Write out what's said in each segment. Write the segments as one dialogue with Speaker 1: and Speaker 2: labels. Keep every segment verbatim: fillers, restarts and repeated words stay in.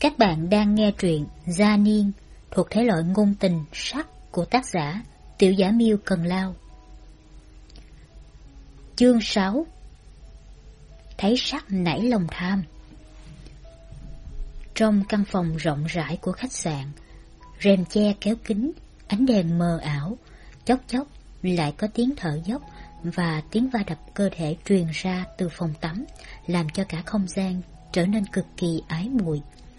Speaker 1: Các bạn đang nghe truyện Gia Niên thuộc thể loại ngôn tình sắc của tác giả Tiểu Giả Miêu Cần Lao. Chương sáu. Thấy sắc nảy lòng tham. Trong căn phòng rộng rãi của khách sạn, rèm che kéo kín, ánh đèn mờ ảo, chốc chốc lại có tiếng thở dốc và tiếng va đập cơ thể truyền ra từ phòng tắm, làm cho cả không gian trở nên cực kỳ ái muội.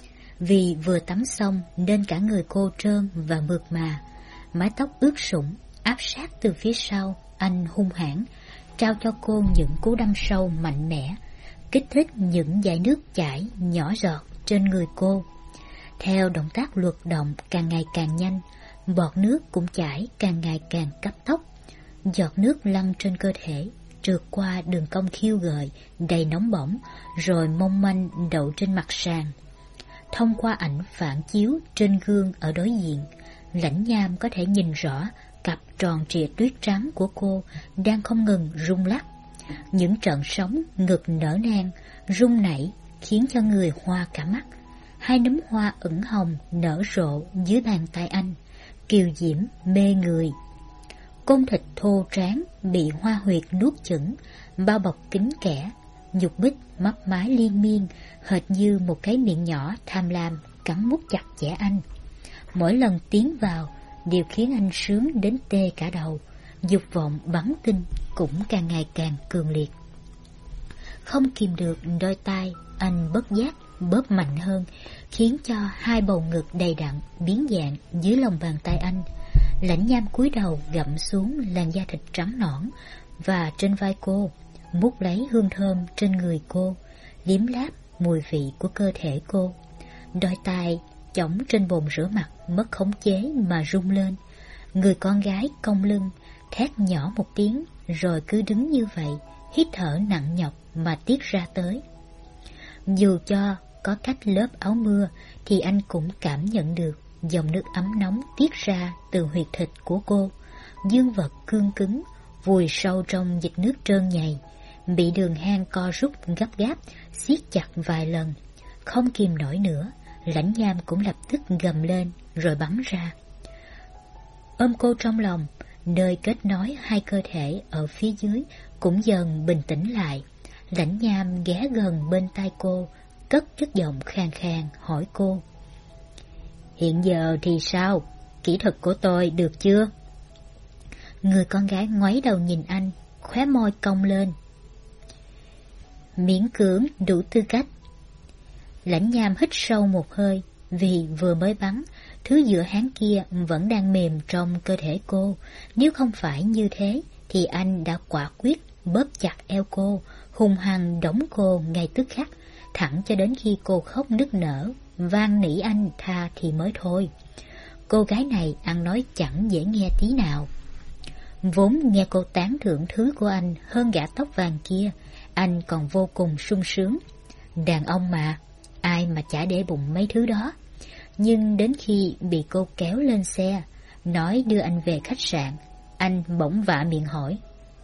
Speaker 1: Vì vừa tắm xong nên cả người cô trơn và mượt mà, mái tóc ướt sũng, áp sát từ phía sau, anh hung hãn trao cho cô những cú đâm sâu mạnh mẽ, kích thích những dải nước chảy nhỏ giọt trên người cô. Theo động tác luật động càng ngày càng nhanh, bọt nước cũng chảy càng ngày càng cấp tốc. Giọt nước lăn trên cơ thể, trượt qua đường cong khiêu gợi đầy nóng bỏng, rồi mong manh đậu trên mặt sàn. Thông qua ảnh phản chiếu trên gương ở đối diện, Lãnh Nham có thể nhìn rõ cặp tròn trịa tuyết trắng của cô đang không ngừng rung lắc. Những trận sóng ngực nở nang, rung nảy khiến cho người hoa cả mắt. Hai nấm hoa ửng hồng nở rộ dưới bàn tay anh, kiều diễm mê người. Côn thịt thô tráng bị hoa huyệt nuốt chửng, bao bọc kín kẽ, nhục bích mấp mái liên miên, hệt như một cái miệng nhỏ tham lam cắn mút chặt chẽ anh. Mỗi lần tiến vào đều khiến anh sướng đến tê cả đầu, dục vọng bắn tinh cũng càng ngày càng cường liệt. Không kìm được đôi tay, anh bất giác bóp mạnh hơn, khiến cho hai bầu ngực đầy đặn biến dạng dưới lòng bàn tay anh. Lãnh Nham cúi đầu gặm xuống làn da thịt trắng nõn và trên vai cô, mút lấy hương thơm trên người cô, liếm láp mùi vị của cơ thể cô. Đôi tay chỏng trên bồn rửa mặt mất khống chế mà rung lên. Người con gái cong lưng, thét nhỏ một tiếng, rồi cứ đứng như vậy, hít thở nặng nhọc mà tiết ra tới. Dù cho có cách lớp áo mưa, thì anh cũng cảm nhận được dòng nước ấm nóng tiết ra từ huyệt thịt của cô. Dương vật cương cứng, vùi sâu trong dịch nước trơn nhầy, bị đường hang co rút gấp gáp, siết chặt vài lần. Không kìm nổi nữa, Lãnh Nham cũng lập tức gầm lên rồi bắn ra. Ôm cô trong lòng, nơi kết nối hai cơ thể ở phía dưới cũng dần bình tĩnh lại. Lãnh Nham ghé gần bên tai cô, cất chất giọng khàn khàn hỏi cô: "Hiện giờ thì sao? Kỹ thuật của tôi được chưa?" Người con gái ngoáy đầu nhìn anh, khóe môi cong lên: "Miễn cưỡng đủ tư cách." Lãnh Nham hít sâu một hơi, vì vừa mới bắn, thứ giữa háng kia vẫn đang mềm trong cơ thể cô. Nếu không phải như thế, thì anh đã quả quyết bóp chặt eo cô, hung hăng đóng cô ngay tức khắc, thẳng cho đến khi cô khóc nức nở, van nỉ anh tha thì mới thôi. Cô gái này ăn nói chẳng dễ nghe tí nào. Vốn nghe cô tán thưởng thứ của anh hơn gã tóc vàng kia, anh còn vô cùng sung sướng. Đàn ông mà, ai mà chả để bụng mấy thứ đó. Nhưng đến khi bị cô kéo lên xe, nói đưa anh về khách sạn, anh bỗng vạ miệng hỏi: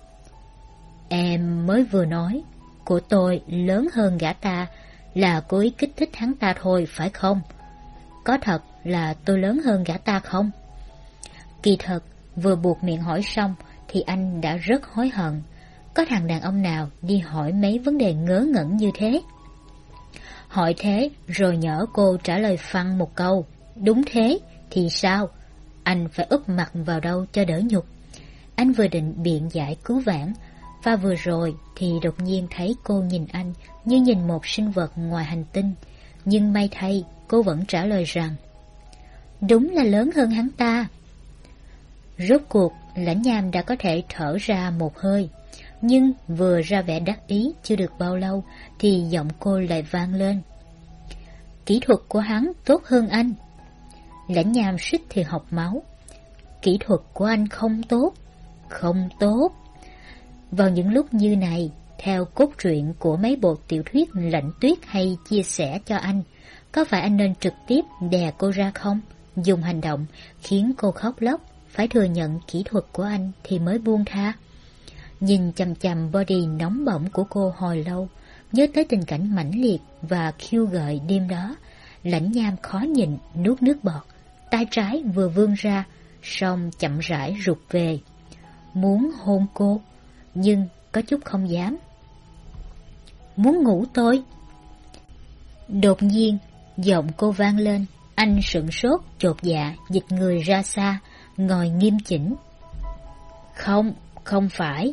Speaker 1: "Em mới vừa nói của tôi lớn hơn gã ta là cố ý kích thích hắn ta thôi phải không? Có thật là tôi lớn hơn gã ta không?" Kỳ thật, vừa buộc miệng hỏi xong thì anh đã rất hối hận. Có thằng đàn ông nào đi hỏi mấy vấn đề ngớ ngẩn như thế? Hỏi thế rồi nhỡ cô trả lời phăng một câu "đúng thế" thì sao? Anh phải úp mặt vào đâu cho đỡ nhục. Anh vừa định biện giải cứu vãn, và vừa rồi thì đột nhiên thấy cô nhìn anh như nhìn một sinh vật ngoài hành tinh. Nhưng may thay, cô vẫn trả lời rằng đúng là lớn hơn hắn ta. Rốt cuộc, Lãnh Nham đã có thể thở ra một hơi. Nhưng vừa ra vẻ đắc ý chưa được bao lâu thì giọng cô lại vang lên: "Kỹ thuật của hắn tốt hơn anh." Lãnh Nham suýt thì học máu. Kỹ thuật của anh không tốt, không tốt. Vào những lúc như này, theo cốt truyện của mấy bộ tiểu thuyết Lạnh Tuyết hay chia sẻ cho anh, có phải anh nên trực tiếp đè cô ra không? Dùng hành động khiến cô khóc lóc, phải thừa nhận kỹ thuật của anh thì mới buông tha. Nhìn chằm chằm body nóng bỏng của cô hồi lâu, nhớ tới tình cảnh mãnh liệt và khiêu gợi đêm đó, Lãnh Nham khó nhịn nuốt nước bọt, tay trái vừa vươn ra, song chậm rãi rụt về. Muốn hôn cô, nhưng có chút không dám. Muốn ngủ tôi. Đột nhiên, giọng cô vang lên, anh sửng sốt, chột dạ, dịch người ra xa, ngồi nghiêm chỉnh. Không, không phải.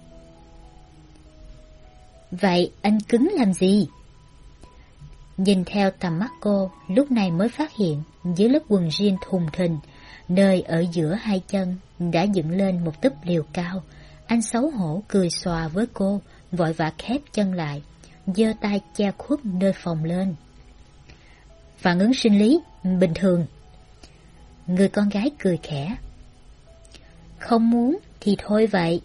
Speaker 1: Vậy anh cứng làm gì? Nhìn theo tầm mắt cô, lúc này mới phát hiện dưới lớp quần jean thùng thình, nơi ở giữa hai chân đã dựng lên một túp liều cao. Anh xấu hổ cười xòa với cô, vội vã khép chân lại, giơ tay che khuất nơi phòng lên. Phản ứng sinh lý bình thường. Người con gái cười khẽ. Không muốn thì thôi vậy.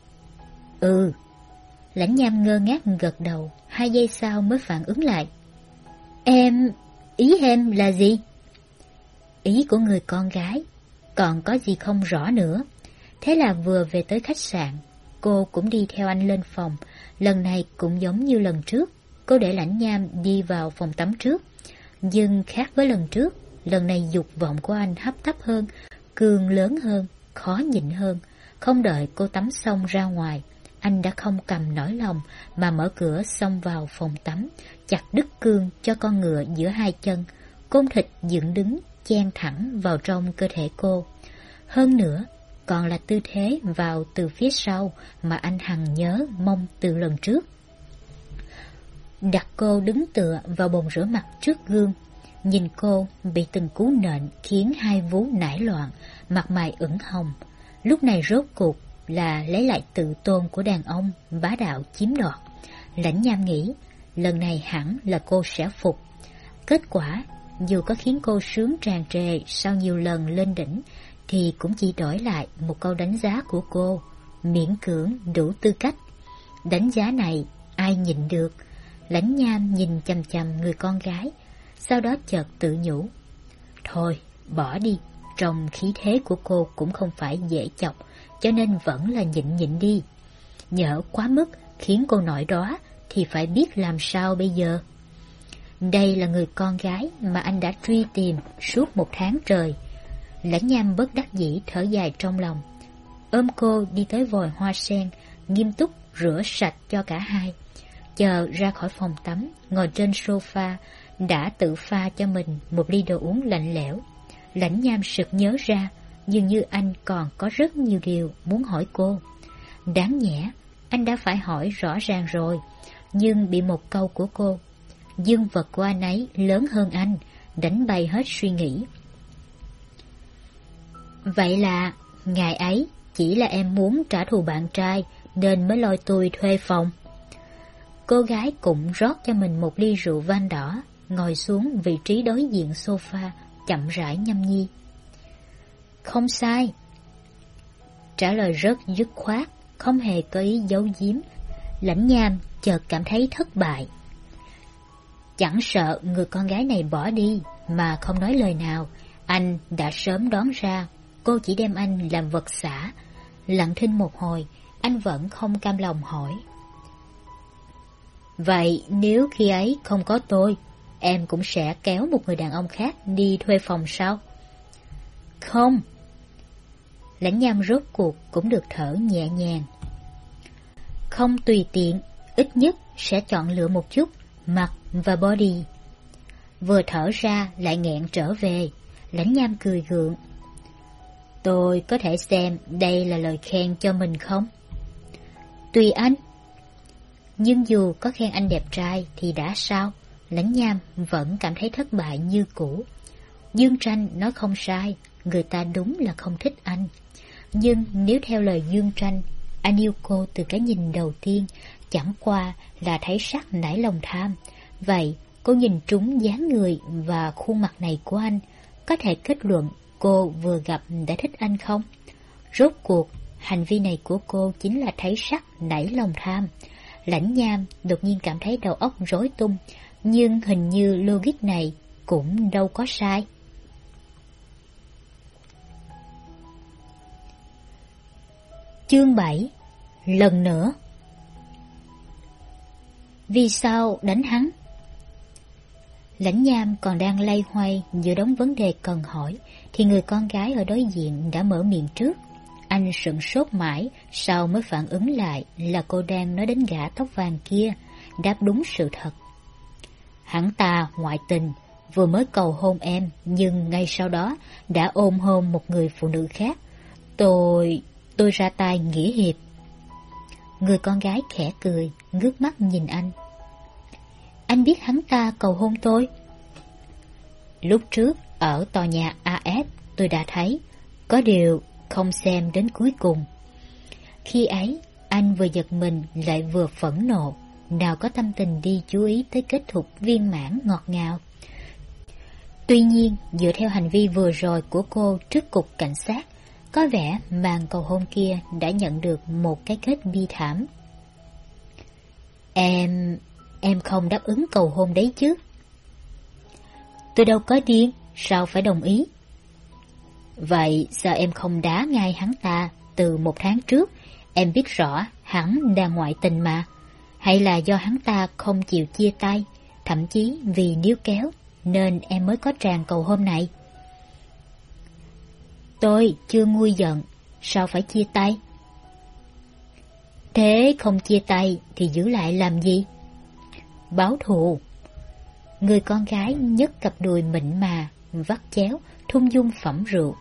Speaker 1: Ừ. Lãnh Nham ngơ ngác gật đầu, hai giây sau mới phản ứng lại. Em... ý em là gì? Ý của người con gái, còn có gì không rõ nữa. Thế là vừa về tới khách sạn, cô cũng đi theo anh lên phòng. Lần này cũng giống như lần trước, cô để Lãnh Nham đi vào phòng tắm trước. Nhưng khác với lần trước, lần này dục vọng của anh hấp tấp hơn, cường lớn hơn, khó nhịn hơn. Không đợi cô tắm xong ra ngoài, anh đã không cầm nổi lòng mà mở cửa xông vào phòng tắm, chặt đứt cương cho con ngựa giữa hai chân, côn thịt dựng đứng chen thẳng vào trong cơ thể cô. Hơn nữa, còn là tư thế vào từ phía sau mà anh hằng nhớ mong từ lần trước. Đặt cô đứng tựa vào bồn rửa mặt trước gương, nhìn cô bị từng cú nện khiến hai vú nảy loạn, mặt mày ửng hồng. Lúc này rốt cuộc là lấy lại tự tôn của đàn ông bá đạo chiếm đoạt. Lãnh Nham nghĩ lần này hẳn là cô sẽ phục. Kết quả, dù có khiến cô sướng tràn trề sau nhiều lần lên đỉnh, thì cũng chỉ đổi lại một câu đánh giá của cô, miễn cưỡng đủ tư cách. Đánh giá này ai nhịn được. Lãnh Nham nhìn chằm chằm người con gái, sau đó chợt tự nhủ. Thôi, bỏ đi, trong khí thế của cô cũng không phải dễ chọc, cho nên vẫn là nhịn nhịn đi. Nhỡ quá mức khiến cô nổi đóa thì phải biết làm sao bây giờ. Đây là người con gái mà anh đã truy tìm suốt một tháng trời. Lãnh Nham bất đắc dĩ thở dài trong lòng, ôm cô đi tới vòi hoa sen, nghiêm túc rửa sạch cho cả hai. Chờ ra khỏi phòng tắm, ngồi trên sofa, đã tự pha cho mình một ly đồ uống lạnh lẽo. Lãnh Nham sực nhớ ra, dường như anh còn có rất nhiều điều muốn hỏi cô. Đáng nhẽ, anh đã phải hỏi rõ ràng rồi, nhưng bị một câu của cô, dương vật của anh ấy lớn hơn anh, đánh bay hết suy nghĩ. Vậy là, ngày ấy chỉ là em muốn trả thù bạn trai nên mới lôi tôi thuê phòng. Cô gái cũng rót cho mình một ly rượu vang đỏ, ngồi xuống vị trí đối diện sofa, chậm rãi nhâm nhi. Không sai. Trả lời rất dứt khoát, không hề có ý giấu giếm. Lãnh Nham chợt cảm thấy thất bại. Chẳng sợ người con gái này bỏ đi mà không nói lời nào, anh đã sớm đoán ra cô chỉ đem anh làm vật xả. Lặng thinh một hồi, anh vẫn không cam lòng hỏi. Vậy nếu khi ấy không có tôi, em cũng sẽ kéo một người đàn ông khác đi thuê phòng sao? Không. Lãnh Nham rốt cuộc cũng được thở nhẹ nhàng. Không tùy tiện, ít nhất sẽ chọn lựa một chút, mặt và body. Vừa thở ra lại nghẹn trở về, Lãnh Nham cười gượng. Tôi có thể xem đây là lời khen cho mình không? Tùy anh. Nhưng dù có khen anh đẹp trai thì đã sao? Lãnh Nham vẫn cảm thấy thất bại như cũ. Dương Tranh nói không sai, người ta đúng là không thích anh. Nhưng nếu theo lời Dương Tranh, anh yêu cô từ cái nhìn đầu tiên, chẳng qua là thấy sắc nảy lòng tham. Vậy cô nhìn trúng dáng người và khuôn mặt này của anh, có thể kết luận cô vừa gặp đã thích anh không? Rốt cuộc, hành vi này của cô chính là thấy sắc nảy lòng tham. Lãnh Nham đột nhiên cảm thấy đầu óc rối tung, nhưng hình như logic này cũng đâu có sai. Chương bảy. Lần nữa. Vì sao đánh hắn? Lãnh Nham còn đang loay hoay giữa đống vấn đề cần hỏi, thì người con gái ở đối diện đã mở miệng trước. Anh sửng sốt mãi, sau mới phản ứng lại là cô đang nói đến gã tóc vàng kia, đáp đúng sự thật. Hắn ta ngoại tình, vừa mới cầu hôn em, nhưng ngay sau đó đã ôm hôn một người phụ nữ khác. Tôi... tôi ra tay nghĩa hiệp. Người con gái khẽ cười, ngước mắt nhìn anh. Anh biết hắn ta cầu hôn tôi? Lúc trước, ở tòa nhà a ép, tôi đã thấy, có điều không xem đến cuối cùng. Khi ấy, anh vừa giật mình lại vừa phẫn nộ, nào có tâm tình đi chú ý tới kết thúc viên mãn ngọt ngào. Tuy nhiên, dựa theo hành vi vừa rồi của cô trước cục cảnh sát, có vẻ màn cầu hôn kia đã nhận được một cái kết bi thảm. Em... em không đáp ứng cầu hôn đấy chứ? Tôi đâu có điên, sao phải đồng ý? Vậy sao em không đá ngay hắn ta từ một tháng trước? Em biết rõ hắn đang ngoại tình mà. Hay là do hắn ta không chịu chia tay, thậm chí vì níu kéo, nên em mới có tràng cầu hôn này? Tôi chưa nguôi giận, sao phải chia tay? Thế không chia tay thì giữ lại làm gì? Báo thù. Người con gái nhấc cặp đùi mịn mà, vắt chéo, thung dung phẩm rượu.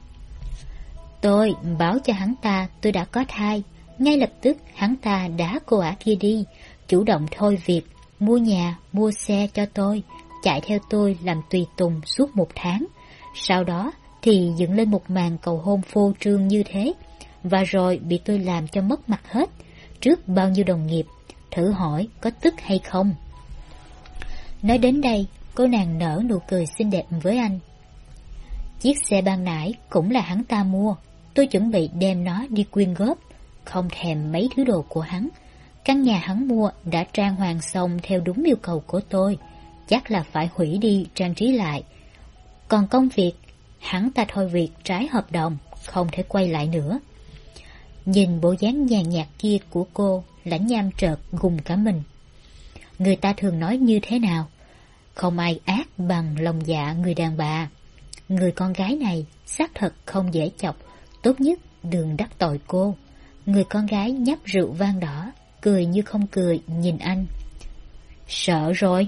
Speaker 1: Tôi báo cho hắn ta tôi đã có thai. Ngay lập tức hắn ta đá cô ả kia đi, chủ động thôi việc, mua nhà, mua xe cho tôi, chạy theo tôi làm tùy tùng suốt một tháng. Sau đó thì dựng lên một màn cầu hôn phô trương như thế, và rồi bị tôi làm cho mất mặt hết, trước bao nhiêu đồng nghiệp. Thử hỏi có tức hay không? Nói đến đây, cô nàng nở nụ cười xinh đẹp với anh. Chiếc xe ban nãy cũng là hắn ta mua, tôi chuẩn bị đem nó đi quyên góp, không thèm mấy thứ đồ của hắn. Căn nhà hắn mua đã trang hoàng xong theo đúng yêu cầu của tôi, chắc là phải hủy đi trang trí lại. Còn công việc, hắn ta thôi việc trái hợp đồng, không thể quay lại nữa. Nhìn bộ dáng nhàn nhạt kia của cô, Lãnh Nham chợt gùng cả mình. Người ta thường nói như thế nào? Không ai ác bằng lòng dạ người đàn bà. Người con gái này xác thật không dễ chọc, tốt nhất đừng đắc tội cô. Người con gái nhấp rượu vang đỏ, cười như không cười nhìn anh. Sợ rồi.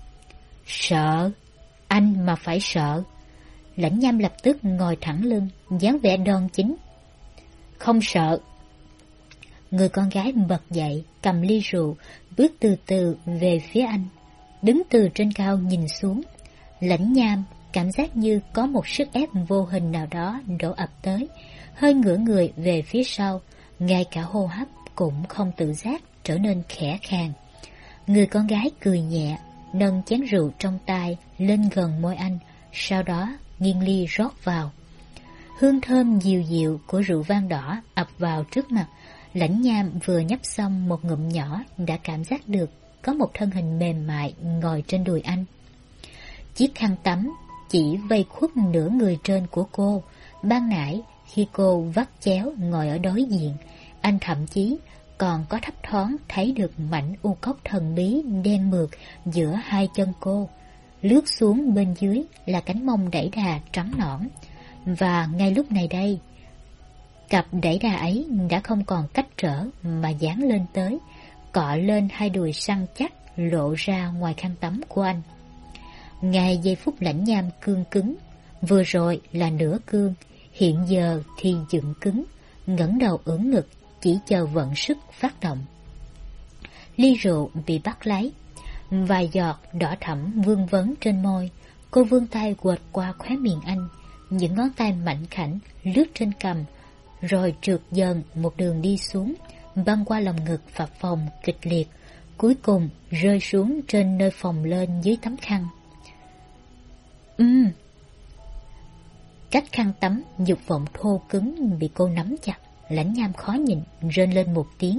Speaker 1: Sợ? Anh mà phải sợ. Lãnh Nham lập tức ngồi thẳng lưng, dáng vẻ đoan chính. Không sợ. Người con gái bật dậy, cầm ly rượu, bước từ từ về phía anh. Đứng từ trên cao nhìn xuống, Lãnh Nham cảm giác như có một sức ép vô hình nào đó đổ ập tới, hơi ngửa người về phía sau, ngay cả hô hấp cũng không tự giác trở nên khẽ khàng. Người con gái cười nhẹ, nâng chén rượu trong tay lên gần môi anh, sau đó nghiêng ly rót vào. Hương thơm dịu dịu của rượu vang đỏ ập vào trước mặt. Lãnh Nham vừa nhấp xong một ngụm nhỏ đã cảm giác được có một thân hình mềm mại ngồi trên đùi anh. Chiếc khăn tắm chỉ vây khuất nửa người trên của cô. Ban nãy khi cô vắt chéo ngồi ở đối diện, anh thậm chí còn có thấp thoáng thấy được mảnh u cốc thần bí đen mượt giữa hai chân cô. Lướt xuống bên dưới là cánh mông đẩy đà trắng nõn. Và ngay lúc này đây, cặp đẩy đà ấy đã không còn cách trở mà dán lên tới, cọ lên hai đùi săn chắc lộ ra ngoài khăn tắm của anh. Ngay giây phút Lãnh Nham cương cứng, vừa rồi là nửa cương, hiện giờ thì dựng cứng, ngẩng đầu ưỡn ngực, chỉ chờ vận sức phát động. Ly rượu bị bắt lấy, vài giọt đỏ thẫm vương vấn trên môi. Cô vươn tay quệt qua khóe miệng anh, những ngón tay mảnh khảnh lướt trên cằm, rồi trượt dần một đường đi xuống, băng qua lòng ngực phập phồng kịch liệt, cuối cùng rơi xuống trên nơi phồng lên dưới tấm khăn. Ừm. Cách khăn tắm, dục vọng thô cứng bị cô nắm chặt. Lãnh Nham khó nhịn rên lên một tiếng.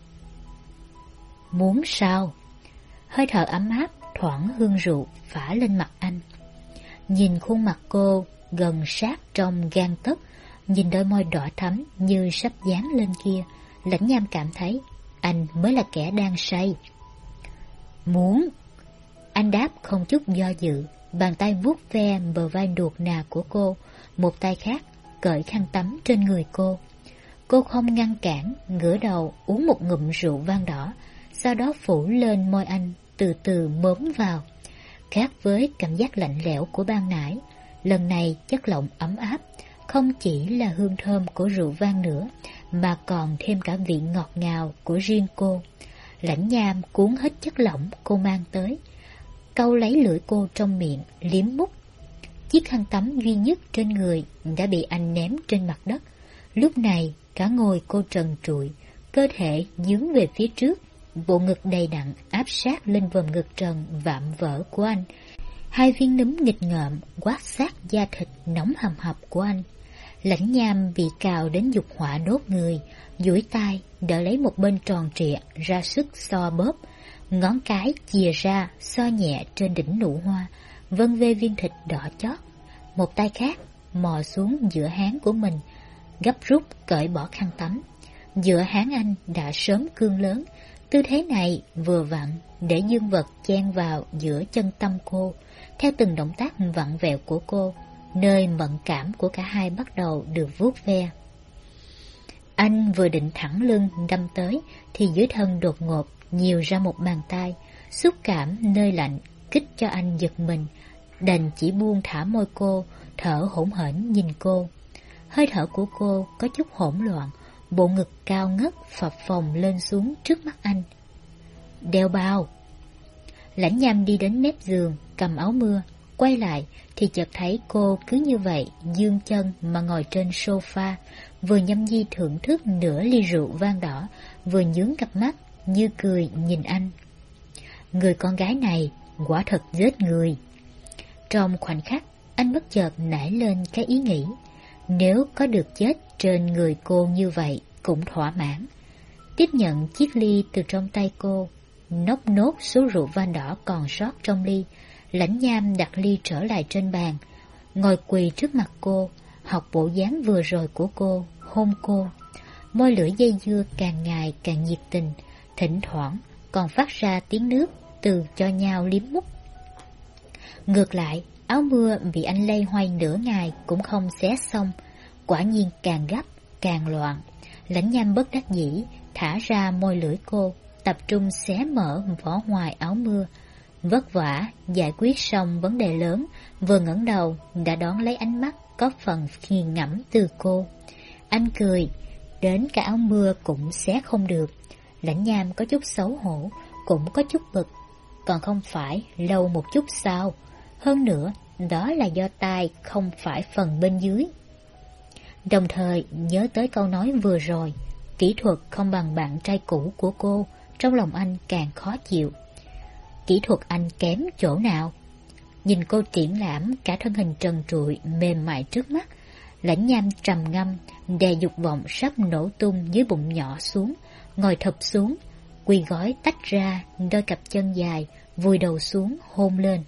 Speaker 1: Muốn sao? Hơi thở ấm áp thoảng hương rượu phả lên mặt anh. Nhìn khuôn mặt cô gần sát trong gang tấc, nhìn đôi môi đỏ thắm như sắp dán lên kia, Lãnh Nham cảm thấy anh mới là kẻ đang say. Muốn? Anh Anh đáp không chút do dự, bàn tay vuốt ve bờ vai nuột nà của cô, một tay khác cởi khăn tắm trên người cô. Cô không ngăn cản, ngửa đầu uống một ngụm rượu vang đỏ, sau đó phủ lên môi anh, từ từ mớm vào. Khác với cảm giác lạnh lẽo của ban nãy, lần này chất lỏng ấm áp, không chỉ là hương thơm của rượu vang nữa, mà còn thêm cả vị ngọt ngào của riêng cô. Lãnh Nham cuốn hết chất lỏng cô mang tới, câu lấy lưỡi cô trong miệng, liếm mút. Chiếc khăn tắm duy nhất trên người đã bị anh ném trên mặt đất. Lúc này, cả ngồi cô trần trụi, cơ thể dướng về phía trước, bộ ngực đầy đặn áp sát lên vòm ngực trần vạm vỡ của anh. Hai viên núm nghịch ngợm quát sát da thịt nóng hầm hập của anh. Lãnh Nham bị cào đến dục hỏa đốt người, duỗi tay đỡ lấy một bên tròn trịa ra sức xoa bóp, ngón cái chìa ra xoa nhẹ trên đỉnh nụ hoa, vân vê viên thịt đỏ chót. Một tay khác mò xuống giữa háng của mình, gấp rút cởi bỏ khăn tắm. Giữa háng anh đã sớm cương lớn, tư thế này vừa vặn để dương vật chen vào giữa chân tâm cô. Theo từng động tác vặn vẹo của cô, nơi mẫn cảm của cả hai bắt đầu được vuốt ve. Anh vừa định thẳng lưng đâm tới thì dưới thân đột ngột nhiều ra một bàn tay, xúc cảm nơi lạnh kích cho anh giật mình, đành chỉ buông thả môi cô, thở hổn hển nhìn cô. Hơi thở của cô có chút hỗn loạn, bộ ngực cao ngất phập phồng lên xuống trước mắt anh. Đeo bao. Lãnh Nham đi đến mép giường, cầm áo mưa, quay lại thì chợt thấy cô cứ như vậy dương chân mà ngồi trên sofa, vừa nhâm nhi thưởng thức nửa ly rượu vang đỏ, vừa nhướng cặp mắt như cười nhìn anh. Người con gái này quả thật giết người. Trong khoảnh khắc, anh bất chợt nảy lên cái ý nghĩ, nếu có được chết trên người cô như vậy cũng thỏa mãn. Tiếp nhận chiếc ly từ trong tay cô, nốc nốt số rượu vang đỏ còn sót trong ly, Lãnh Nham đặt ly trở lại trên bàn, ngồi quỳ trước mặt cô, học bộ dáng vừa rồi của cô, hôn cô. Môi lưỡi dây dưa càng ngày càng nhiệt tình, thỉnh thoảng còn phát ra tiếng nước từ cho nhau liếm mút. Ngược lại, áo mưa bị anh lay hoay nửa ngày cũng không xé xong, quả nhiên càng gấp càng loạn. Lãnh Nham bất đắc dĩ thả ra môi lưỡi cô, tập trung xé mở vỏ ngoài áo mưa. Vất vả giải quyết xong vấn đề lớn, vừa ngẩng đầu đã đón lấy ánh mắt có phần nghiền ngẫm từ cô. Anh cười, đến cả áo mưa cũng xé không được. Lãnh Nham có chút xấu hổ, cũng có chút bực, còn không phải lâu một chút sao? Hơn nữa, đó là do tai không phải phần bên dưới. Đồng thời nhớ tới câu nói vừa rồi, kỹ thuật không bằng bạn trai cũ của cô, trong lòng anh càng khó chịu. Kỹ thuật anh kém chỗ nào? Nhìn cô triển lãm cả thân hình trần trụi mềm mại trước mắt, Lãnh Nham trầm ngâm đè dục vọng sắp nổ tung dưới bụng nhỏ xuống, ngồi thụp xuống, quỳ gói tách ra đôi cặp chân dài, vùi đầu xuống hôn lên.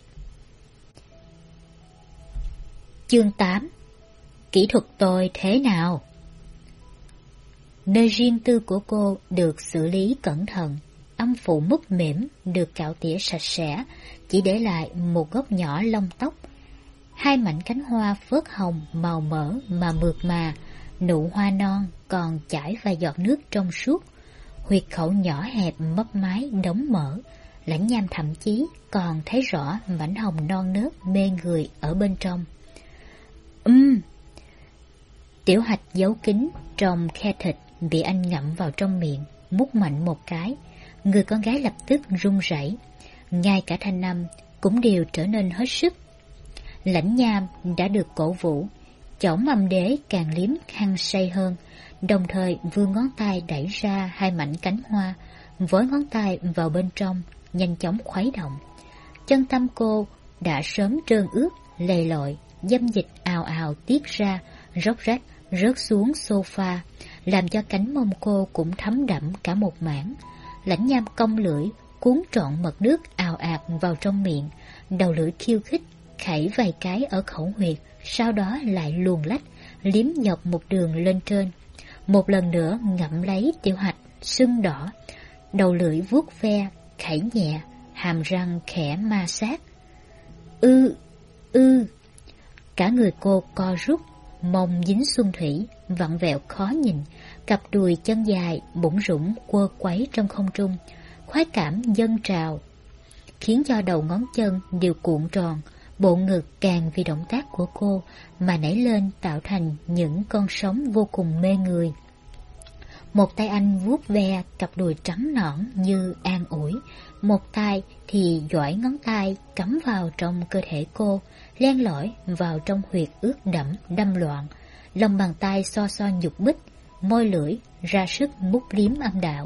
Speaker 1: Chương tám. Kỹ thuật tôi thế nào? Nơi riêng tư của cô được xử lý cẩn thận, âm phủ mút mỉm được cạo tỉa sạch sẽ, chỉ để lại một góc nhỏ lông tóc. Hai mảnh cánh hoa phớt hồng màu mỡ mà mượt mà, nụ hoa non còn chảy vài giọt nước trong suốt, huyệt khẩu nhỏ hẹp mấp mái đống mỡ. Lãnh Nham thậm chí còn thấy rõ mảnh hồng non nớt mê người ở bên trong. Ừm. Tiểu Hạch giấu kín trong khe thịt bị anh ngậm vào trong miệng, mút mạnh một cái. Người con gái lập tức run rẩy, ngay cả thanh âm cũng đều trở nên hết sức. Lãnh Nham đã được cổ vũ, chỏng âm đế càng liếm hăng say hơn, đồng thời vươn ngón tay đẩy ra hai mảnh cánh hoa, với ngón tay vào bên trong, nhanh chóng khuấy động. Chân tâm cô đã sớm trơn ướt, lầy lội, dâm dịch ào ào tiết ra, róc rách rớt xuống sofa, làm cho cánh mông cô cũng thấm đẫm cả một mảng. Lãnh Nham cong lưỡi, cuốn trọn mật nước ào ạt vào trong miệng, đầu lưỡi khiêu khích, khẩy vài cái ở khẩu huyệt, sau đó lại luồn lách, liếm dọc một đường lên trên. Một lần nữa ngậm lấy Tiểu Hạch, sưng đỏ, đầu lưỡi vuốt ve, khẩy nhẹ, hàm răng khẽ ma sát. Ư, ư. Cả người cô co rút, mông dính xuân thủy, vặn vẹo khó nhìn, cặp đùi chân dài bủng rủng quơ quấy trong không trung, khoái cảm dâng trào, khiến cho đầu ngón chân đều cuộn tròn, bộ ngực càng vì động tác của cô mà nảy lên tạo thành những con sóng vô cùng mê người. Một tay anh vuốt ve cặp đùi trắng nõn như an ủi, một tay thì duỗi ngón tay cắm vào trong cơ thể cô, len lỏi vào trong huyệt ướt đẫm đâm loạn. Lòng bàn tay so so nhục bích, môi lưỡi ra sức mút liếm âm đạo.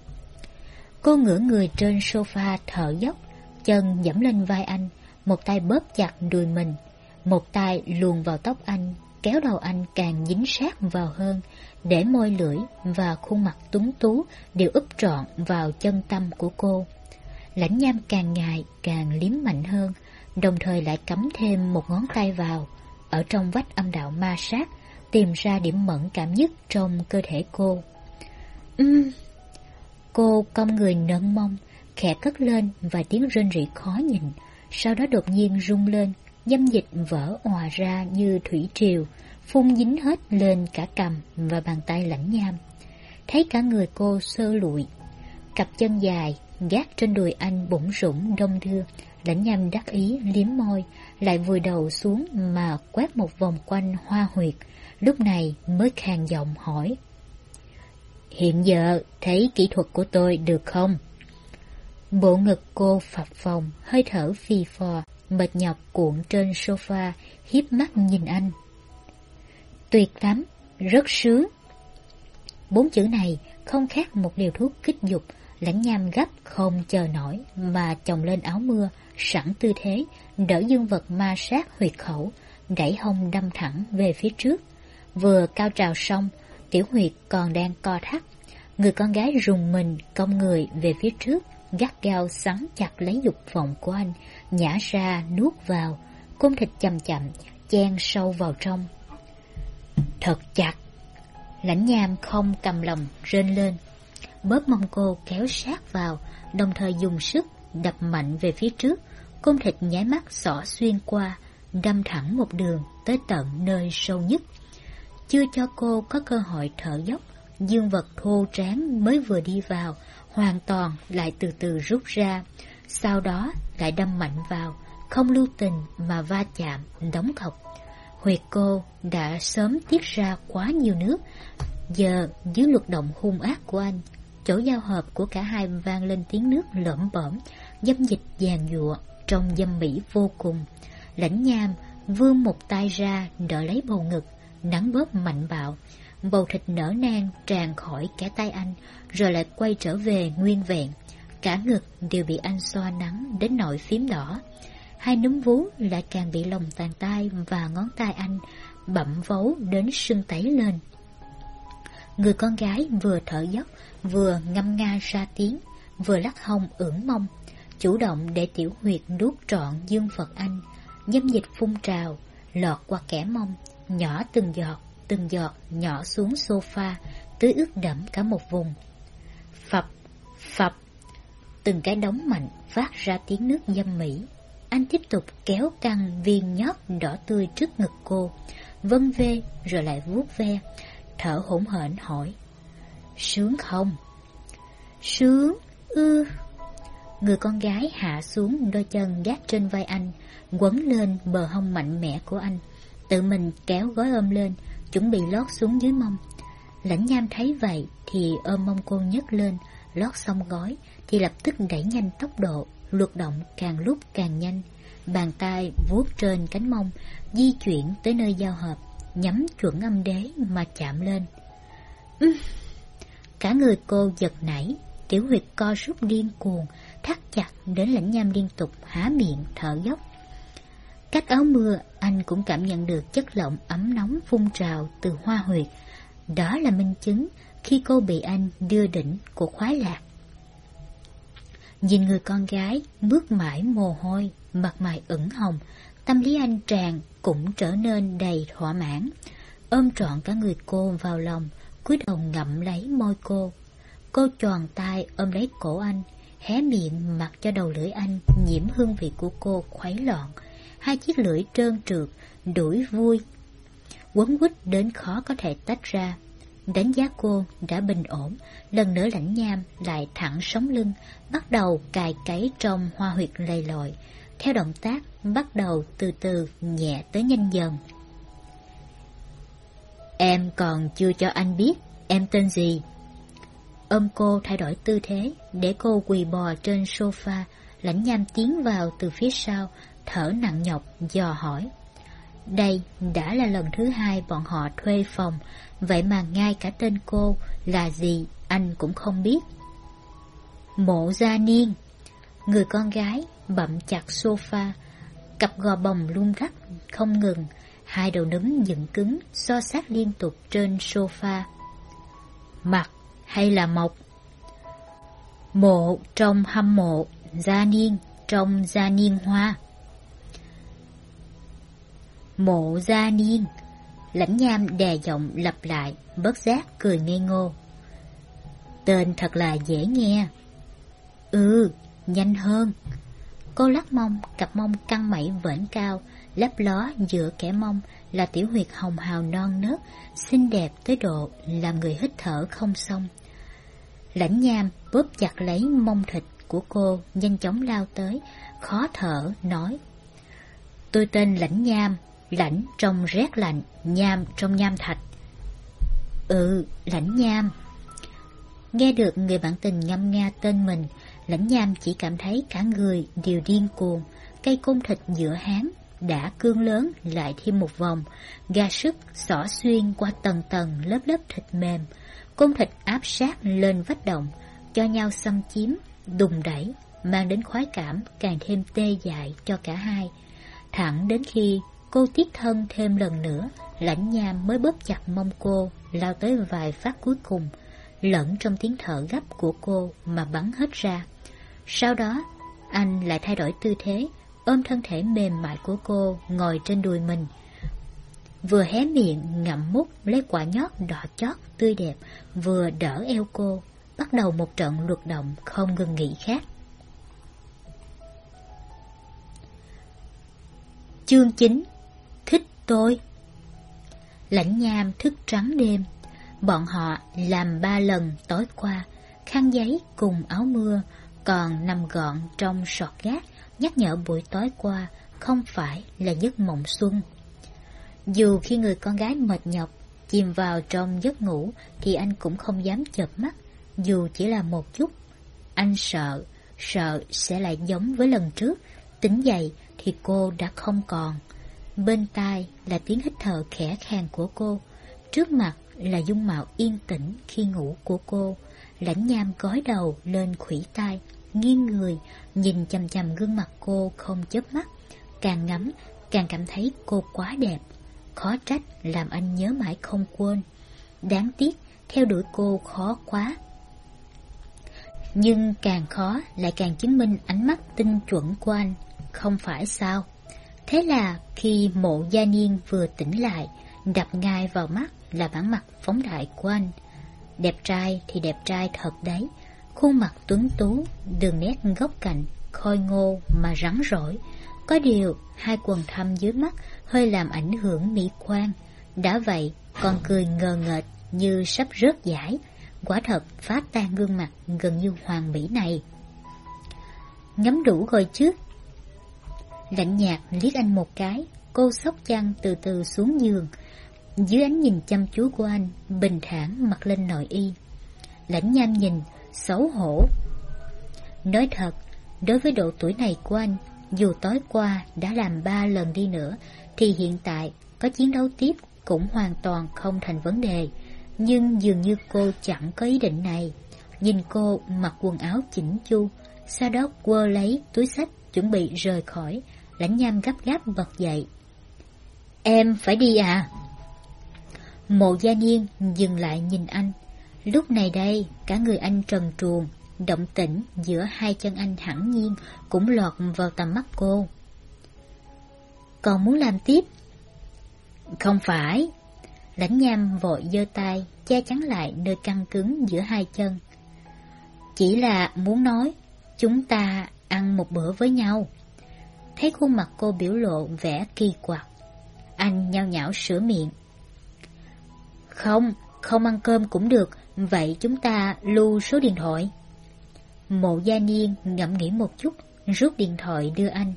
Speaker 1: Cô ngửa người trên sofa thở dốc, chân giẫm lên vai anh, một tay bóp chặt đùi mình, một tay luồn vào tóc anh, kéo đầu anh càng dính sát vào hơn, để môi lưỡi và khuôn mặt tuấn tú đều úp trọn vào chân tâm của cô. Lãnh Nham càng ngày càng liếm mạnh hơn, đồng thời lại cắm thêm một ngón tay vào, ở trong vách âm đạo ma sát, tìm ra điểm mẫn cảm nhất trong cơ thể cô. Ừm. Cô cong người nâng mông, khẽ cất lên vài tiếng rên rỉ khó nhìn, sau đó đột nhiên rung lên, dâm dịch vỡ òa ra như thủy triều, phun dính hết lên cả cằm và bàn tay Lãnh Nham. Thấy cả người cô sơ lụi, cặp chân dài gác trên đùi anh bủng rủng đông đưa, Lãnh Nham đắc ý liếm môi, lại vùi đầu xuống mà quét một vòng quanh hoa huyệt, lúc này mới khàn giọng hỏi: Hiện giờ thấy kỹ thuật của tôi được không? Bộ ngực cô phập phồng, hơi thở phì phò, mệt nhọc cuộn trên sofa, hiếp mắt nhìn anh. Tuyệt lắm, rất sướng. Bốn chữ này không khác một liều thuốc kích dục. Lãnh Nham gấp không chờ nổi mà chồng lên áo mưa, sẵn tư thế, đỡ dương vật ma sát huyệt khẩu, đẩy hông đâm thẳng về phía trước. Vừa cao trào xong, tiểu huyệt còn đang co thắt. Người con gái rùng mình cong người về phía trước, gắt gao xoắn chặt lấy dục vọng của anh, nhả ra nuốt vào, cung thịt chậm chậm chen sâu vào trong. Thật chặt. Lãnh Nham không cầm lòng rên lên, bóp mông cô kéo sát vào, đồng thời dùng sức đập mạnh về phía trước, cung thịt nháy mắt xỏ xuyên qua, đâm thẳng một đường tới tận nơi sâu nhất. Chưa cho cô có cơ hội thở dốc, dương vật thô tráng mới vừa đi vào, hoàn toàn lại từ từ rút ra, sau đó lại đâm mạnh vào, không lưu tình mà va chạm, đóng cọc. Huyệt cô đã sớm tiết ra quá nhiều nước, giờ dưới luật động hung ác của anh, chỗ giao hợp của cả hai vang lên tiếng nước lởm bởm, dâm dịch giàn giụa trong dâm mỹ vô cùng. Lãnh Nham vươn một tay ra đỡ lấy bầu ngực, nắn bóp mạnh bạo, bầu thịt nở nang tràn khỏi cả tay anh, rồi lại quay trở về nguyên vẹn. Cả ngực đều bị anh xoa nắng đến nỗi phím đỏ. Hai núm vú lại càng bị lòng bàn tay và ngón tay anh bặm vấu đến sưng tấy lên. Người con gái vừa thở dốc, vừa ngâm nga ra tiếng, vừa lắc hông ưỡn mông, chủ động để tiểu huyệt nuốt trọn dương vật anh. Dâm dịch phun trào, lọt qua kẽ mông, nhỏ từng giọt, từng giọt nhỏ xuống sofa, tưới ướt đẫm cả một vùng. Phập, phập, từng cái đống mạnh phát ra tiếng nước dâm mỹ. Anh tiếp tục kéo căng viên nhót đỏ tươi trước ngực cô, vân vê rồi lại vuốt ve, thở hổn hển hỏi: Sướng không? Sướng, ư. Người con gái hạ xuống đôi chân gác trên vai anh, quấn lên bờ hông mạnh mẽ của anh, tự mình kéo gối ôm lên, chuẩn bị lót xuống dưới mông. Lãnh Nham thấy vậy thì ôm mông cô nhấc lên, lót xong gói thì lập tức đẩy nhanh tốc độ, luật động càng lúc càng nhanh. Bàn tay vuốt trên cánh mông, di chuyển tới nơi giao hợp, nhắm chuẩn âm đế mà chạm lên. Uhm. Cả người cô giật nảy, tiểu huyệt co rút điên cuồng, thắt chặt đến Lãnh Nham liên tục há miệng thở dốc. Cách áo mưa, anh cũng cảm nhận được chất lỏng ấm nóng phun trào từ hoa huyệt. Đó là minh chứng khi cô bị anh đưa đỉnh của khoái lạc. Nhìn người con gái bước mãi mồ hôi, mặt mày ửng hồng, tâm lý anh tràn cũng trở nên đầy thỏa mãn. Ôm trọn cả người cô vào lòng, cúi đầu ngậm lấy môi cô. Cô choàng tay ôm lấy cổ anh, hé miệng mặc cho đầu lưỡi anh nhiễm hương vị của cô khuấy loạn. Hai chiếc lưỡi trơn trượt, đuổi vui, quấn quýt đến khó có thể tách ra. Đánh giá cô đã bình ổn, lần nữa Lãnh Nham lại thẳng sống lưng, bắt đầu cài cấy trong hoa huyệt lầy lội. Theo động tác, bắt đầu từ từ nhẹ tới nhanh dần. Em còn chưa cho anh biết em tên gì. Ôm cô thay đổi tư thế, để cô quỳ bò trên sofa. Lãnh Nham tiến vào từ phía sau, thở nặng nhọc, dò hỏi. Đây đã là lần thứ hai bọn họ thuê phòng, vậy mà ngay cả tên cô là gì anh cũng không biết. Mộ Gia Niên. Người con gái bặm chặt sofa, cặp gò bồng rung rắc không ngừng, hai đầu núm dựng cứng xo sát liên tục trên sofa. Mặt hay là mộc? Mộ trong hâm mộ, Gia Niên trong Gia Niên Hoa. Mộ Gia Niên. Lãnh Nham đè giọng lặp lại, bất giác cười ngây ngô. Tên thật là dễ nghe. Ừ, nhanh hơn. Cô lắc mông, cặp mông căng mẩy vểnh cao, lấp ló giữa kẻ mông là tiểu huyệt hồng hào non nớt, xinh đẹp tới độ làm người hít thở không xong. Lãnh Nham bóp chặt lấy mông thịt của cô, nhanh chóng lao tới, khó thở nói. Tôi tên Lãnh Nham, Lãnh trong rét lạnh, Nham trong nham thạch. Ừ, Lãnh Nham. Nghe được người bạn tình ngâm nga tên mình, Lãnh Nham chỉ cảm thấy cả người đều điên cuồng. Cây côn thịt giữa háng đã cương lớn lại thêm một vòng, ga sức xỏ xuyên qua tầng tầng lớp lớp thịt mềm. Côn thịt áp sát lên vách động, cho nhau xâm chiếm, đùng đẩy, mang đến khoái cảm càng thêm tê dại cho cả hai. Thẳng đến khi cô tiết thân thêm lần nữa, Lãnh Nham mới bóp chặt mông cô, lao tới vài phát cuối cùng, lẫn trong tiếng thở gấp của cô mà bắn hết ra. Sau đó, anh lại thay đổi tư thế, ôm thân thể mềm mại của cô ngồi trên đùi mình, vừa hé miệng ngậm mút lấy quả nhót đỏ chót tươi đẹp, vừa đỡ eo cô, bắt đầu một trận luật động không ngừng nghỉ khác. Chương chín. Thích tôi. Lãnh Nham thức trắng đêm. Bọn họ làm ba lần tối qua, khăn giấy cùng áo mưa còn nằm gọn trong sọt gác, nhắc nhở buổi tối qua không phải là giấc mộng xuân. Dù khi người con gái mệt nhọc chìm vào trong giấc ngủ thì anh cũng không dám chợp mắt, dù chỉ là một chút. Anh sợ, sợ sẽ lại giống với lần trước, tỉnh dậy thì cô đã không còn. Bên tai là tiếng hít thở khẽ khàng của cô, trước mặt là dung mạo yên tĩnh khi ngủ của cô. Lãnh Nham gối đầu lên khuỷu tay, nghiêng người nhìn chằm chằm gương mặt cô không chớp mắt, càng ngắm càng cảm thấy cô quá đẹp, khó trách làm anh nhớ mãi không quên. Đáng tiếc theo đuổi cô khó quá, nhưng càng khó lại càng chứng minh ánh mắt tinh chuẩn của anh, không phải sao? Thế là khi Mộ Gia Niên vừa tỉnh lại, đập ngay vào mắt là bản mặt phóng đại của anh. Đẹp trai thì đẹp trai thật đấy, khuôn mặt tuấn tú, đường nét góc cạnh, khôi ngô mà rắn rỏi. Có điều hai quầng thâm dưới mắt hơi làm ảnh hưởng mỹ quan. Đã vậy còn cười ngờ nghệch như sắp rớt dải, quả thật phá tan gương mặt gần như hoàn mỹ này. Ngắm đủ rồi chứ? Lạnh nhạt liếc anh một cái, cô xốc chăn từ từ xuống giường. Dưới ánh nhìn chăm chú của anh, bình thản mặc lên nội y. Lãnh Nham nhìn, xấu hổ. Nói thật, đối với độ tuổi này của anh, dù tối qua đã làm ba lần đi nữa, thì hiện tại có chiến đấu tiếp cũng hoàn toàn không thành vấn đề. Nhưng dường như cô chẳng có ý định này. Nhìn cô mặc quần áo chỉnh chu, sau đó quơ lấy túi xách chuẩn bị rời khỏi, Lãnh Nham gấp gáp bật dậy. Em phải đi à? Mộ Gia Niên dừng lại nhìn anh. Lúc này đây, cả người anh trần truồng, động tĩnh giữa hai chân anh hẳn nhiên cũng lọt vào tầm mắt cô. Còn muốn làm tiếp? Không phải. Lãnh Nham vội giơ tay che chắn lại nơi căng cứng giữa hai chân. Chỉ là muốn nói, chúng ta ăn một bữa với nhau. Thấy khuôn mặt cô biểu lộ vẻ kỳ quặc, anh nhao nhão sửa miệng. Không, không ăn cơm cũng được, vậy chúng ta lưu số điện thoại. Mộ Gia Niên ngẫm nghĩ một chút, rút điện thoại đưa anh.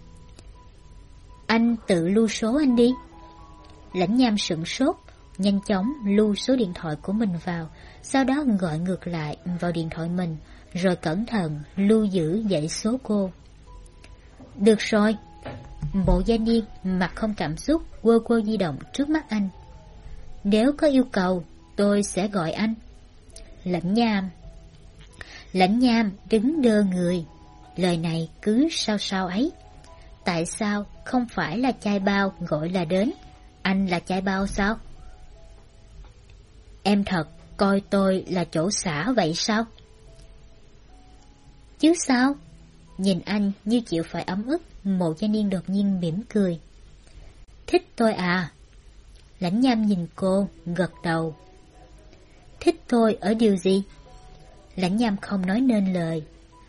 Speaker 1: Anh tự lưu số anh đi. Lãnh Nham sửng sốt, nhanh chóng lưu số điện thoại của mình vào, sau đó gọi ngược lại vào điện thoại mình, rồi cẩn thận lưu giữ dãy số cô. Được rồi. Mộ Gia Niên mặt không cảm xúc quơ quơ di động trước mắt anh. Nếu có yêu cầu, tôi sẽ gọi anh. Lãnh Nham. Lãnh Nham đứng đơ người. Lời này cứ sao sao ấy. Tại sao không phải là chai bao gọi là đến? Anh là chai bao sao? Em thật coi tôi là chỗ xả vậy sao? Chứ sao? Nhìn anh như chịu phải ấm ức, Mộ Gia Niên đột nhiên mỉm cười. Thích tôi à? Lãnh Nham nhìn cô, gật đầu. Thích tôi ở điều gì? Lãnh Nham không nói nên lời.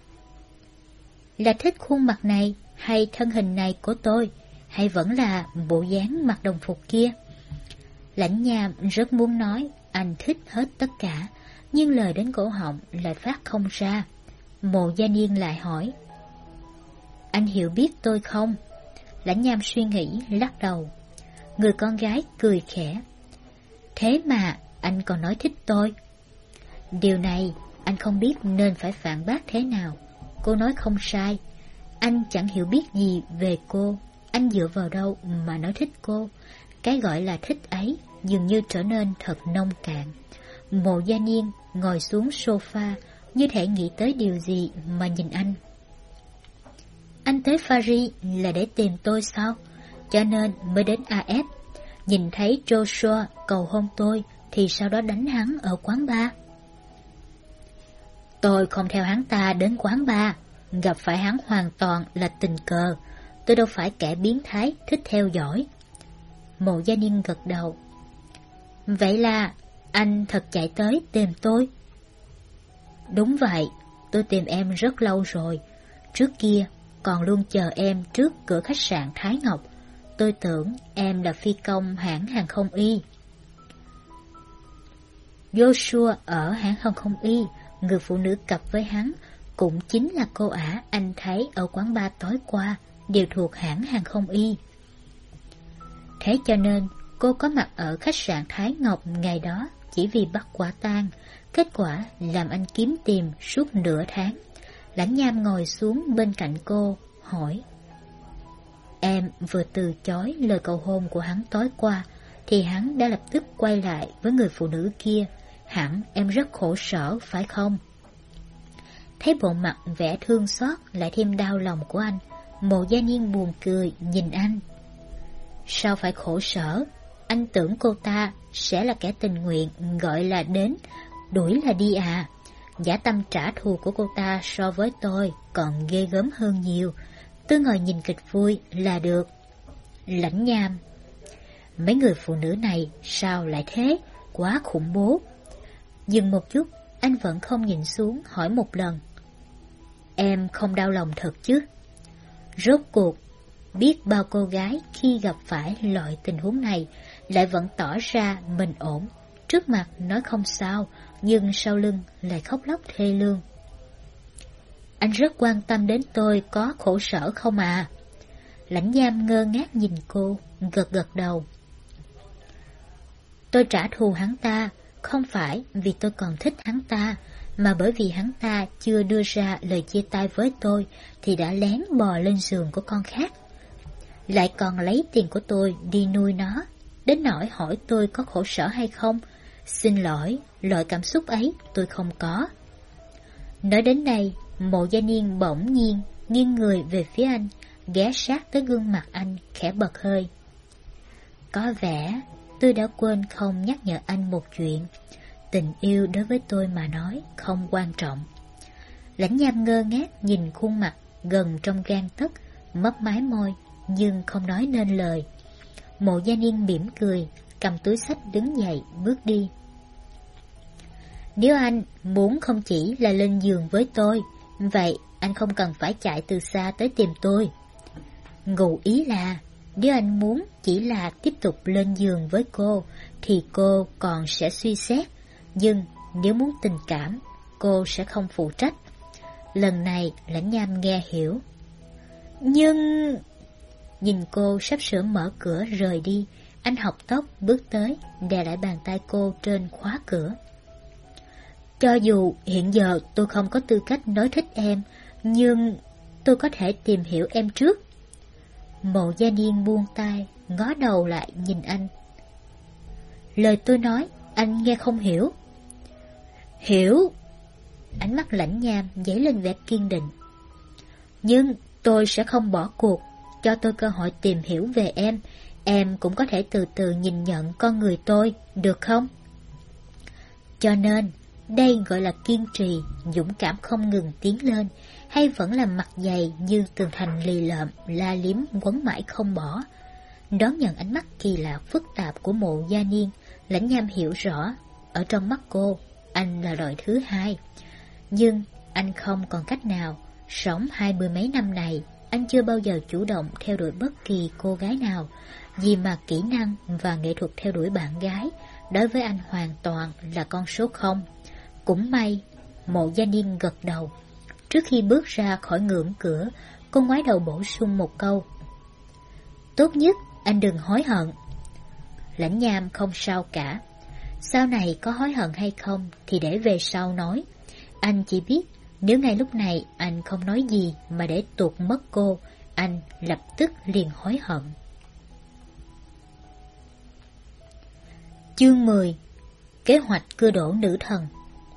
Speaker 1: Là thích khuôn mặt này, hay thân hình này của tôi, hay vẫn là bộ dáng mặc đồng phục kia? Lãnh Nham rất muốn nói anh thích hết tất cả, nhưng lời đến cổ họng lại phát không ra. Mộ Gia Niên lại hỏi. Anh hiểu biết tôi không? Lãnh Nham suy nghĩ, lắc đầu. Người con gái cười khẽ. Thế mà anh còn nói thích tôi. Điều này anh không biết nên phải phản bác thế nào. Cô nói không sai. Anh chẳng hiểu biết gì về cô. Anh dựa vào đâu mà nói thích cô? Cái gọi là thích ấy dường như trở nên thật nông cạn. Mộ Gia Niên ngồi xuống sofa, như thể nghĩ tới điều gì mà nhìn anh. Anh tới Paris là để tìm tôi sao? Cho nên mới đến a ép. Nhìn thấy Joshua cầu hôn tôi thì sau đó đánh hắn ở quán bar. Tôi không theo hắn ta đến quán bar. Gặp phải hắn hoàn toàn là tình cờ. Tôi đâu phải kẻ biến thái thích theo dõi. Mộ Gia Niên gật đầu. Vậy là anh thật chạy tới tìm tôi? Đúng vậy, tôi tìm em rất lâu rồi. Trước kia còn luôn chờ em trước cửa khách sạn Thái Ngọc. Tôi tưởng em là phi công hãng hàng không Y. Joshua ở hãng hàng không Y, người phụ nữ cặp với hắn cũng chính là cô ả anh thấy ở quán bar tối qua, đều thuộc hãng hàng không Y. Thế cho nên cô có mặt ở khách sạn Thái Ngọc ngày đó chỉ vì bắt quả tang. Kết quả làm anh kiếm tìm suốt nửa tháng. Lãnh Nham ngồi xuống bên cạnh cô, hỏi. Em vừa từ chối lời cầu hôn của hắn tối qua, thì hắn đã lập tức quay lại với người phụ nữ kia. Hẳn em rất khổ sở, phải không? Thấy bộ mặt vẻ thương xót lại thêm đau lòng của anh, Mộ Gia Niên buồn cười nhìn anh. Sao phải khổ sở? Anh tưởng cô ta sẽ là kẻ tình nguyện, gọi là đến, đuổi là đi à? Dã tâm trả thù của cô ta so với tôi còn ghê gớm hơn nhiều. Tôi ngồi nhìn kịch vui là được. Lãnh Nham. Mấy người phụ nữ này sao lại thế? Quá khủng bố. Dừng một chút, anh vẫn không nhìn xuống, hỏi một lần. Em không đau lòng thật chứ? Rốt cuộc, biết bao cô gái khi gặp phải loại tình huống này lại vẫn tỏ ra mình ổn. Trước mặt nói không sao, nhưng sau lưng lại khóc lóc thê lương. Anh rất quan tâm đến tôi có khổ sở không à? Lãnh Nham ngơ ngác nhìn cô, gật gật đầu. Tôi trả thù hắn ta, không phải vì tôi còn thích hắn ta, mà bởi vì hắn ta chưa đưa ra lời chia tay với tôi thì đã lén bò lên giường của con khác. Lại còn lấy tiền của tôi đi nuôi nó, đến nỗi hỏi tôi có khổ sở hay không. Xin lỗi, loại cảm xúc ấy tôi không có. Nói đến đây, Mộ Gia Niên bỗng nhiên nghiêng người về phía anh, ghé sát tới gương mặt anh, khẽ bật hơi. Có vẻ tôi đã quên không nhắc nhở anh một chuyện. Tình yêu đối với tôi mà nói không quan trọng. Lãnh Nham ngơ ngác nhìn khuôn mặt gần trong gang tấc, mấp mái môi nhưng không nói nên lời. Mộ Gia Niên mỉm cười, cầm túi xách đứng dậy bước đi. Nếu anh muốn không chỉ là lên giường với tôi, vậy anh không cần phải chạy từ xa tới tìm tôi. Ngụ ý là, nếu anh muốn chỉ là tiếp tục lên giường với cô, thì cô còn sẽ suy xét. Nhưng nếu muốn tình cảm, cô sẽ không phụ trách. Lần này Lãnh Nham nghe hiểu. Nhưng... Nhìn cô sắp sửa mở cửa rời đi, anh học tốc bước tới, đè lại bàn tay cô trên khóa cửa. Cho dù hiện giờ tôi không có tư cách nói thích em, nhưng tôi có thể tìm hiểu em trước. Mộ Gia Niên buông tay, ngó đầu lại nhìn anh. Lời tôi nói, anh nghe không hiểu. Hiểu. Ánh mắt Lãnh Nham dấy lên vẻ kiên định. Nhưng tôi sẽ không bỏ cuộc, cho tôi cơ hội tìm hiểu về em. Em cũng có thể từ từ nhìn nhận con người tôi, được không? Cho nên, đây gọi là kiên trì, dũng cảm không ngừng tiến lên, hay vẫn là mặt dày như tường thành lì lợm, la liếm quấn mãi không bỏ. Đón nhận ánh mắt kỳ lạ phức tạp của Mộ Gia Niên, Lãnh Nham hiểu rõ, ở trong mắt cô, anh là loại thứ hai. Nhưng anh không còn cách nào. Sống hai mươi mấy năm này, anh chưa bao giờ chủ động theo đuổi bất kỳ cô gái nào, vì mà kỹ năng và nghệ thuật theo đuổi bạn gái đối với anh hoàn toàn là con số không. Cũng may, Mộ Gia Niên gật đầu. Trước khi bước ra khỏi ngưỡng cửa, cô ngoái đầu bổ sung một câu. Tốt nhất anh đừng hối hận. Lãnh Nham không sao cả. Sau này có hối hận hay không thì để về sau nói. Anh chỉ biết nếu ngay lúc này anh không nói gì mà để tuột mất cô, anh lập tức liền hối hận. Chương mười. Kế hoạch cưa đổ nữ thần.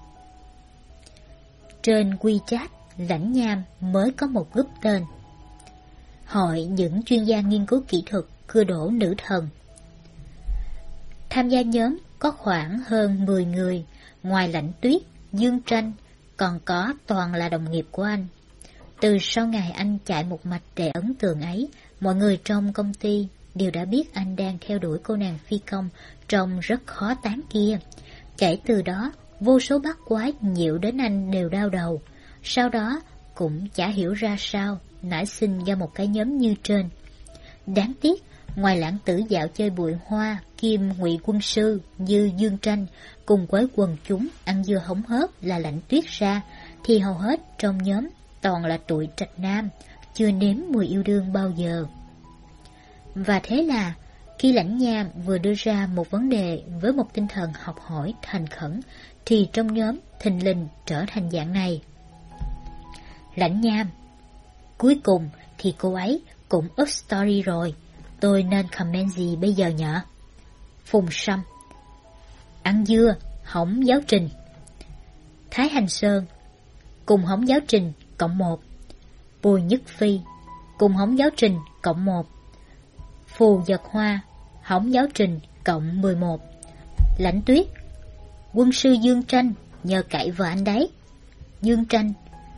Speaker 1: Trên WeChat, Lãnh Nham mới có một group tên Hội những chuyên gia nghiên cứu kỹ thuật cưa đổ nữ thần. Tham gia nhóm có khoảng hơn mười người, ngoài Lãnh Tuyết, Dương Tranh, còn có toàn là đồng nghiệp của anh. Từ sau ngày anh chạy một mạch để ấn tượng ấy, mọi người trong công ty đều đã biết anh đang theo đuổi cô nàng phi công trông rất khó tán kia. Kể từ đó, vô số bắt quái nhiễu đến anh đều đau đầu. Sau đó, cũng chả hiểu ra sao, nảy sinh ra một cái nhóm như trên. Đáng tiếc, ngoài lãng tử dạo chơi bụi hoa, kim ngụy quân sư như Dương Tranh, cùng với quần chúng ăn dưa hóng hớt là Lãnh Tuyết ra, thì hầu hết trong nhóm toàn là tụi trạch nam, chưa nếm mùi yêu đương bao giờ. Và thế là, khi Lãnh Nham vừa đưa ra một vấn đề với một tinh thần học hỏi thành khẩn, thì trong nhóm thình lình trở thành dạng này. Lãnh Nham, cuối cùng thì cô ấy cũng up story rồi, tôi nên comment gì bây giờ nhở? Phùng Sâm, ăn dưa, hỏng giáo trình. Thái Hành Sơn, cùng hỏng giáo trình, cộng một. Bùi Nhất Phi, cùng hỏng giáo trình, cộng một. Phù Giật Hoa, hỏng giáo trình, cộng mười một. Lãnh Tuyết, quân sư Dương Tranh, nhờ cậy vợ anh đấy. Dương Tranh,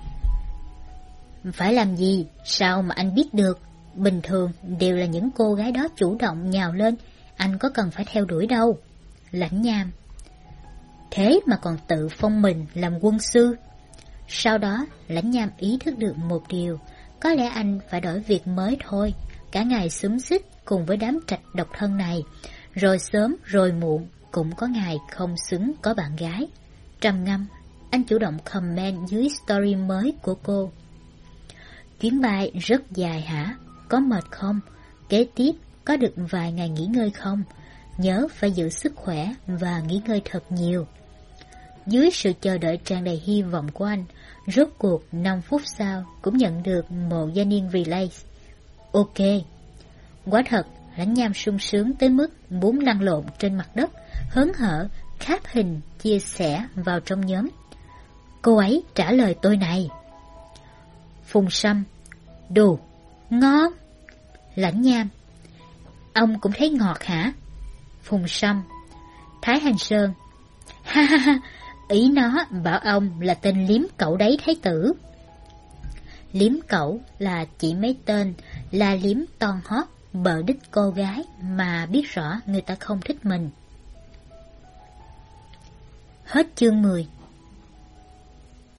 Speaker 1: phải làm gì, sao mà anh biết được? Bình thường đều là những cô gái đó chủ động nhào lên, anh có cần phải theo đuổi đâu. Lãnh Nham, thế mà còn tự phong mình làm quân sư. Sau đó, Lãnh Nham ý thức được một điều, có lẽ anh phải đổi việc mới thôi. Cả ngày xúm xít cùng với đám trạch độc thân này, rồi sớm rồi muộn cũng có ngày không xứng có bạn gái. Trầm ngâm, anh chủ động comment dưới story mới của cô. Chuyến bay rất dài hả? Có mệt không? Kế tiếp có được vài ngày nghỉ ngơi không? Nhớ phải giữ sức khỏe và nghỉ ngơi thật nhiều. Dưới sự chờ đợi tràn đầy hy vọng của anh, rốt cuộc năm phút sau cũng nhận được một Gia Niên relay. Ok. Quả thật, Lãnh Nham sung sướng tới mức muốn lăn lộn trên mặt đất, hớn hở, kháp hình chia sẻ vào trong nhóm. Cô ấy trả lời tôi này. Phùng Sâm, đồ, ngon. Lãnh Nham, ông cũng thấy ngọt hả? Phùng Sâm, Thái Hành Sơn, ha ha ha, ý nó bảo ông là tên liếm cẩu đấy thái tử. Liếm cẩu là chỉ mấy tên là liếm ton hót bợ đích cô gái mà biết rõ người ta không thích mình. Hết chương mười.